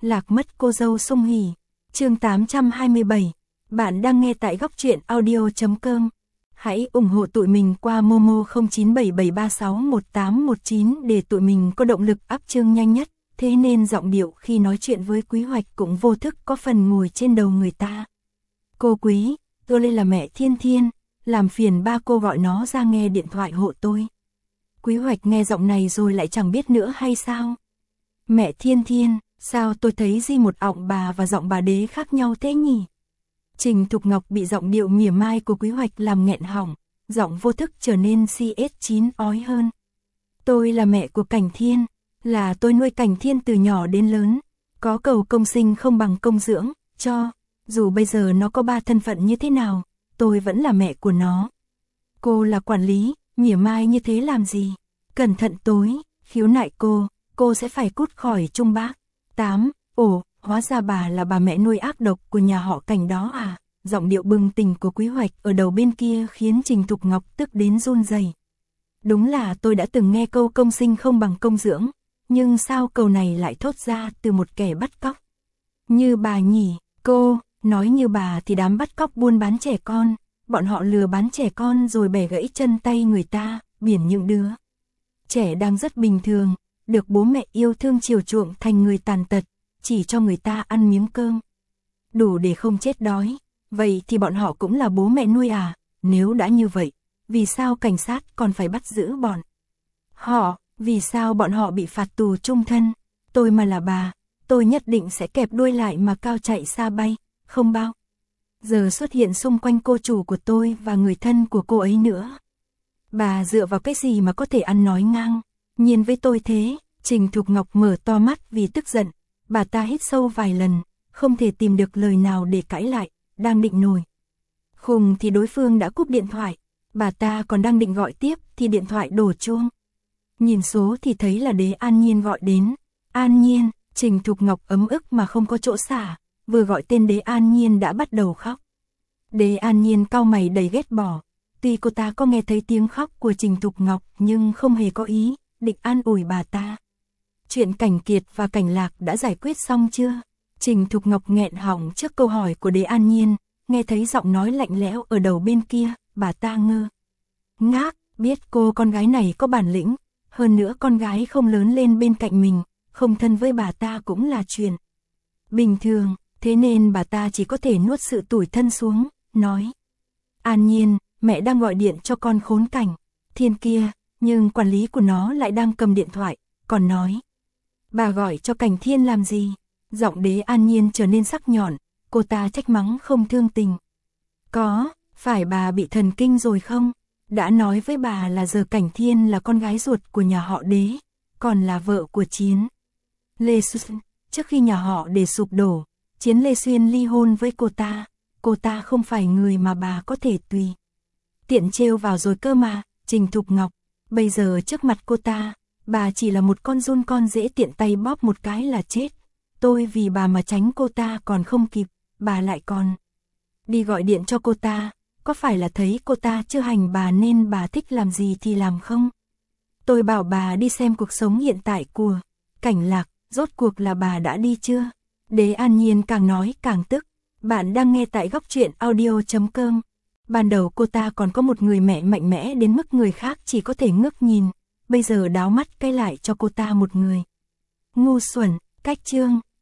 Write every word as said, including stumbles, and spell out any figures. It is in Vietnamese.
Lạc mất cô dâu sung hỉ. Chương tám trăm hai mươi bảy. Bạn đang nghe tại góc truyện audio chấm com. Hãy ủng hộ tụi mình qua Momo không chín bảy bảy ba sáu một tám một chín để tụi mình có động lực up chương nhanh nhất. Thế nên giọng điệu khi nói chuyện với Quý Hoạch cũng vô thức có phần ngồi trên đầu người ta. Cô Quý, tôi đây là mẹ Thiên Thiên, làm phiền ba cô gọi nó ra nghe điện thoại hộ tôi. Quý Hoạch nghe giọng này rồi lại chẳng biết nữa hay sao. Mẹ Thiên Thiên, sao tôi thấy di một ọng bà và giọng bà Đế khác nhau thế nhỉ? Trình Thục Ngọc bị giọng điệu mỉa mai của Quý Hoạch làm nghẹn họng, giọng vô thức trở nên xê ét chín ói hơn. Tôi là mẹ của Cảnh Thiên, là tôi nuôi Cảnh Thiên từ nhỏ đến lớn, có cầu công sinh không bằng công dưỡng, cho, dù bây giờ nó có ba thân phận như thế nào, tôi vẫn là mẹ của nó. Cô là quản lý, mỉa mai như thế làm gì? Cẩn thận tối, khiếu nại cô, cô sẽ phải cút khỏi Trung Bác. tám. Ồ, hóa ra bà là bà mẹ nuôi ác độc của nhà họ Cảnh đó à? Giọng điệu bừng tỉnh của Quý Hoạch ở đầu bên kia khiến Trình Thục Ngọc tức đến run rẩy. Đúng là tôi đã từng nghe câu công sinh không bằng công dưỡng, nhưng sao câu này lại thốt ra từ một kẻ bắt cóc? Như bà nhỉ, cô, nói như bà thì đám bắt cóc buôn bán trẻ con, bọn họ lừa bán trẻ con rồi bẻ gãy chân tay người ta, biển những đứa trẻ đang rất bình thường, được bố mẹ yêu thương chiều chuộng thành người tàn tật, chỉ cho người ta ăn miếng cơm. Đủ để không chết đói, vậy thì bọn họ cũng là bố mẹ nuôi à? Nếu đã như vậy, vì sao cảnh sát còn phải bắt giữ bọn họ? Vì sao bọn họ bị phạt tù chung thân? Tôi mà là bà, tôi nhất định sẽ kẹp đuôi lại mà cao chạy xa bay, không bao giờ xuất hiện xung quanh cô chủ của tôi và người thân của cô ấy nữa. Bà dựa vào cái gì mà có thể ăn nói ngang nhiên với tôi thế? Trình Thục Ngọc mở to mắt vì tức giận, bà ta hít sâu vài lần, không thể tìm được lời nào để cãi lại, đang định nổi khùng thì đối phương đã cúp điện thoại, bà ta còn đang định gọi tiếp thì điện thoại đổ chuông. Nhìn số thì thấy là Đế An Nhiên gọi đến. An Nhiên, Trình Thục Ngọc ấm ức mà không có chỗ xả, vừa gọi tên Đế An Nhiên đã bắt đầu khóc. Đế An Nhiên cau mày đầy ghét bỏ, tuy cô ta có nghe thấy tiếng khóc của Trình Thục Ngọc nhưng không hề có ý định an ủi bà ta. Chuyện Cảnh Kiệt và Cảnh Lạc đã giải quyết xong chưa? Trình Thục Ngọc nghẹn họng trước câu hỏi của Đế An Nhiên, nghe thấy giọng nói lạnh lẽo ở đầu bên kia, bà ta ngơ ngác, biết cô con gái này có bản lĩnh, hơn nữa con gái không lớn lên bên cạnh mình, không thân với bà ta cũng là chuyện bình thường, thế nên bà ta chỉ có thể nuốt sự tủi thân xuống, nói: An Nhiên, mẹ đang gọi điện cho con khốn Cảnh Thiên kia, nhưng quản lý của nó lại đang cầm điện thoại, còn nói: Bà gọi cho Cảnh Thiên làm gì? Giọng Đế An Nhiên trở nên sắc nhọn, cô ta trách mắng không thương tình. Có, phải bà bị thần kinh rồi không? Đã nói với bà là giờ Cảnh Thiên là con gái ruột của nhà họ Đế, còn là vợ của Chiến Lê Xuyên. Trước khi nhà họ Đế sụp đổ, Chiến Lê Xuyên ly hôn với cô ta, cô ta không phải người mà bà có thể tùy tiện trêu vào rồi cơ mà. Trình Thục Ngọc, bây giờ trước mặt cô ta, bà chỉ là một con giun con dễ tiện tay bóp một cái là chết. Tôi vì bà mà tránh cô ta còn không kịp, bà lại còn đi gọi điện cho cô ta, có phải là thấy cô ta chưa hành bà nên bà thích làm gì thì làm không? Tôi bảo bà đi xem cuộc sống hiện tại của Cảnh Lạc, rốt cuộc là bà đã đi chưa? Đế An Nhiên càng nói càng tức. Bạn đang nghe tại góc truyện audio chấm com. Ban đầu cô ta còn có một người mẹ mạnh mẽ đến mức người khác chỉ có thể ngước nhìn, bây giờ đáo mắt cay lại cho cô ta một người ngu xuẩn. Cách chương